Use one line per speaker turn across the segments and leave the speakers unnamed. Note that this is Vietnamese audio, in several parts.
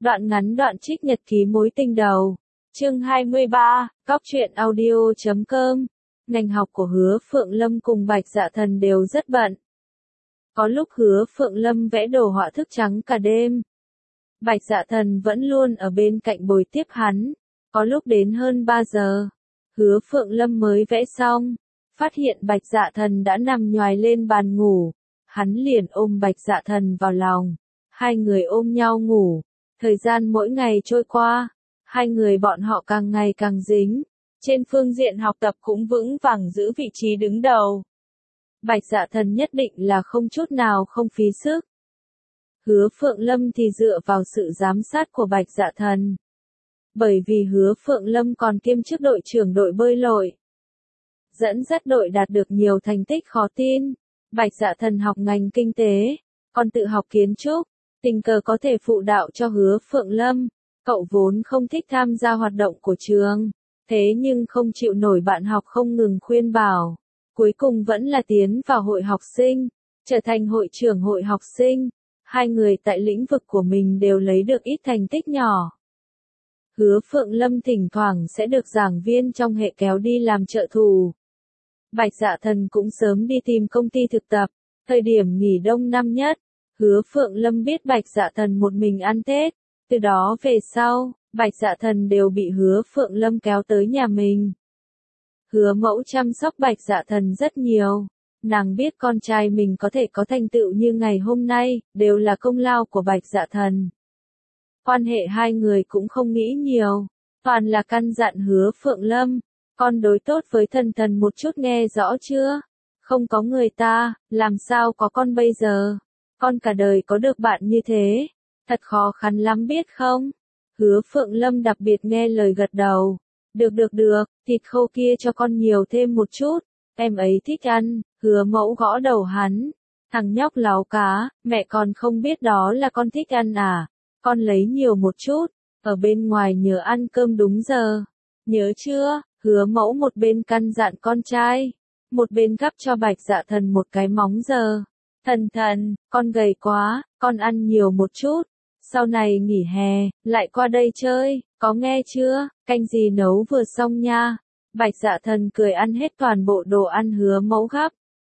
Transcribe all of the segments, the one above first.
Đoạn ngắn đoạn trích nhật ký mối tình đầu. Chương 23, Cóc truyện audio.com. Ngành học của Hứa Phượng Lâm cùng Bạch Dạ Thần đều rất bận. Có lúc Hứa Phượng Lâm vẽ đồ họa thức trắng cả đêm. Bạch Dạ Thần vẫn luôn ở bên cạnh bồi tiếp hắn. Có lúc đến hơn 3 giờ, Hứa Phượng Lâm mới vẽ xong, phát hiện Bạch Dạ Thần đã nằm nhoài lên bàn ngủ. Hắn liền ôm Bạch Dạ Thần vào lòng, hai người ôm nhau ngủ. Thời gian mỗi ngày trôi qua, hai người bọn họ càng ngày càng dính. Trên phương diện học tập cũng vững vàng giữ vị trí đứng đầu. Bạch Dạ Thần nhất định là không chút nào không phí sức. Hứa Phượng Lâm thì dựa vào sự giám sát của Bạch Dạ Thần. Bởi vì Hứa Phượng Lâm còn kiêm chức đội trưởng đội bơi lội, dẫn dắt đội đạt được nhiều thành tích khó tin. Bạch Dạ Thần học ngành kinh tế, còn tự học kiến trúc, tình cờ có thể phụ đạo cho Hứa Phượng Lâm. Cậu vốn không thích tham gia hoạt động của trường, thế nhưng không chịu nổi bạn học không ngừng khuyên bảo. Cuối cùng vẫn là tiến vào hội học sinh, trở thành hội trưởng hội học sinh. Hai người tại lĩnh vực của mình đều lấy được ít thành tích nhỏ. Hứa Phượng Lâm thỉnh thoảng sẽ được giảng viên trong hệ kéo đi làm trợ thủ. Bạch Dạ Thần cũng sớm đi tìm công ty thực tập. Thời điểm nghỉ đông năm nhất, Hứa Phượng Lâm biết Bạch Dạ Thần một mình ăn Tết. Từ đó về sau, Bạch Dạ Thần đều bị Hứa Phượng Lâm kéo tới nhà mình. Hứa mẫu chăm sóc Bạch Dạ Thần rất nhiều. Nàng biết con trai mình có thể có thành tựu như ngày hôm nay, đều là công lao của Bạch Dạ Thần. Quan hệ hai người cũng không nghĩ nhiều, toàn là căn dặn Hứa Phượng Lâm, con đối tốt với Thần Thần một chút nghe rõ chưa? Không có người ta, làm sao có con bây giờ? Con cả đời có được bạn như thế, thật khó khăn lắm biết không? Hứa Phượng Lâm đặc biệt nghe lời gật đầu. Được, thịt khô kia cho con nhiều thêm một chút, em ấy thích ăn. Hứa mẫu gõ đầu hắn. Thằng nhóc láo cá, mẹ còn không biết đó là con thích ăn à? Con lấy nhiều một chút, ở bên ngoài nhớ ăn cơm đúng giờ. Nhớ chưa? Hứa mẫu một bên căn dặn con trai, một bên gắp cho Bạch Dạ Thần một cái móng giờ. Thần, con gầy quá, con ăn nhiều một chút. Sau này nghỉ hè, lại qua đây chơi, có nghe chưa? Canh gì nấu vừa xong nha. Bạch Dạ Thần cười ăn hết toàn bộ đồ ăn Hứa mẫu gắp.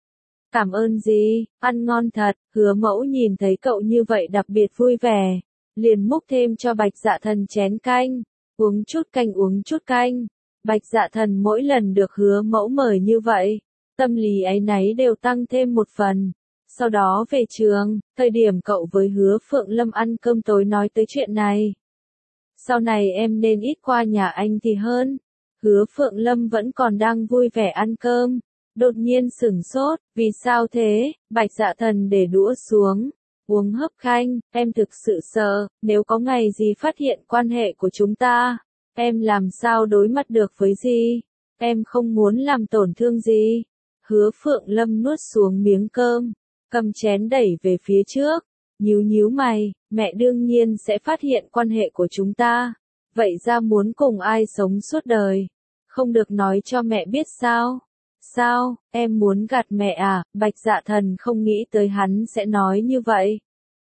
Cảm ơn gì, ăn ngon thật. Hứa mẫu nhìn thấy cậu như vậy đặc biệt vui vẻ, liền múc thêm cho Bạch Dạ Thần chén canh. Uống chút canh. Bạch Dạ Thần mỗi lần được Hứa mẫu mời như vậy, tâm lý áy náy đều tăng thêm một phần. Sau đó về trường, thời điểm cậu với Hứa Phượng Lâm ăn cơm tối nói tới chuyện này. Sau này em nên ít qua nhà anh thì hơn. Hứa Phượng Lâm vẫn còn đang vui vẻ ăn cơm, đột nhiên sửng sốt. Vì sao thế? Bạch Dạ Thần để đũa xuống, uống hớp canh. Em thực sự sợ, nếu có ngày gì phát hiện quan hệ của chúng ta, em làm sao đối mặt được với gì? Em không muốn làm tổn thương gì. Hứa Phượng Lâm nuốt xuống miếng cơm, cầm chén đẩy về phía trước, nhíu mày. Mẹ đương nhiên sẽ phát hiện quan hệ của chúng ta. Vậy ra muốn cùng ai sống suốt đời? Không được nói cho mẹ biết sao? Sao, em muốn gạt mẹ à? Bạch Dạ Thần không nghĩ tới hắn sẽ nói như vậy.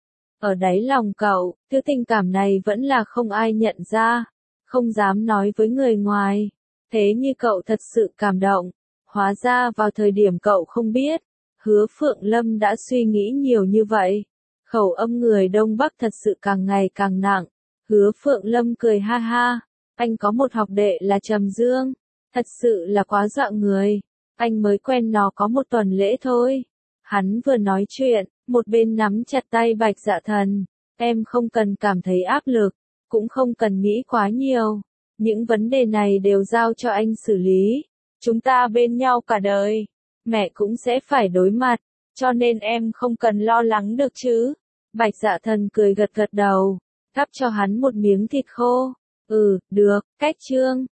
Ở đáy lòng cậu, thứ tình cảm này vẫn là không ai nhận ra, không dám nói với người ngoài. Thế như cậu thật sự cảm động. Hóa ra vào thời điểm cậu không biết, Hứa Phượng Lâm đã suy nghĩ nhiều như vậy. Khẩu âm người Đông Bắc thật sự càng ngày càng nặng. Hứa Phượng Lâm cười ha ha. Anh có một học đệ là Trầm Dương, thật sự là quá dọa người. Anh mới quen nó có một tuần lễ thôi. Hắn vừa nói chuyện, một bên nắm chặt tay Bạch Dạ Thần. Em không cần cảm thấy áp lực, cũng không cần nghĩ quá nhiều. Những vấn đề này đều giao cho anh xử lý. Chúng ta bên nhau cả đời, mẹ cũng sẽ phải đối mặt, cho nên em không cần lo lắng được chứ. Bạch Dạ Thần cười gật đầu, gắp cho hắn một miếng thịt khô. Được, cách chương.